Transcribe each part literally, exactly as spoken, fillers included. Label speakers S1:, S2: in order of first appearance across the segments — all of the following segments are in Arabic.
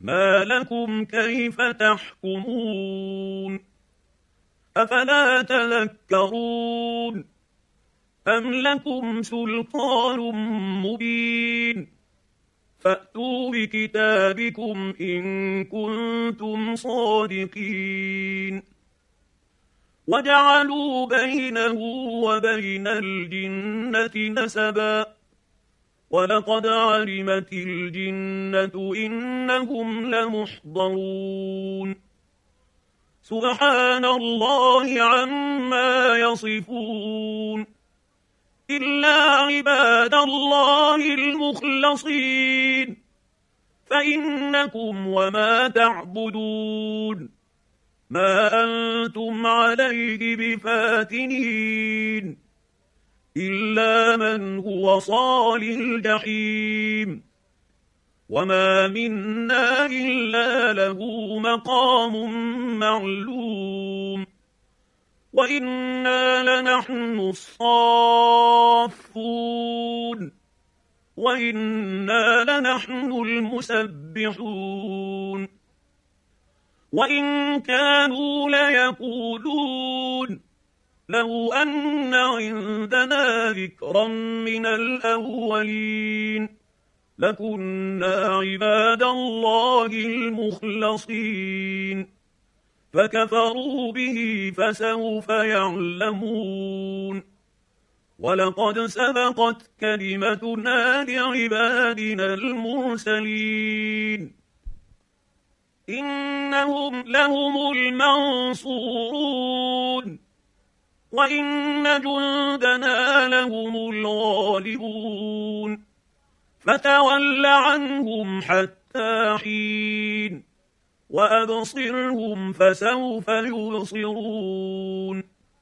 S1: ما لكم كيف تحكمون أفلا تذكرون أم لكم سلطان مبين فأتوا بكتابكم إن كنتم صادقين وجعلوا بينه وبين الجنة نسبا ولقد علمت الجنة إنهم لمحضرون سبحان الله عما يصفون إلا عباد الله المخلصين فإنكم وما تعبدون ما أنتم عليه بفاتنين إلا من هو صال الجحيم وما منا إلا له مقام معلوم وإنا لنحن الصافون وإنا لنحن المسبحون وإن كانوا ليقولون لو أن عندنا ذكرا من الأولين لكنا عباد الله المخلصين فكفروا به فسوف يعلمون ولقد سبقت كلمتنا لعبادنا المرسلين إنهم لهم المنصورون وإن جندنا لهم الغالبون فتول عنهم حتى حين وأبصرهم فسوف يبصرون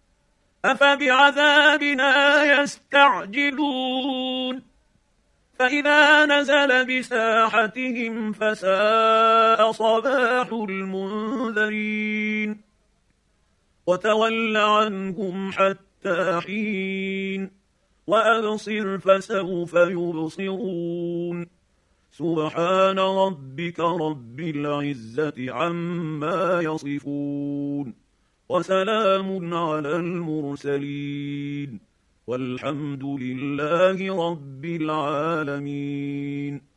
S1: أفبعذابنا يستعجلون فإذا نزل بساحتهم فساء صباح المنذرين وتول عنهم حتى حين وأبصر فسوف يبصرون سبحان ربك رب العزة عما يصفون وسلام على المرسلين والحمد لله رب العالمين.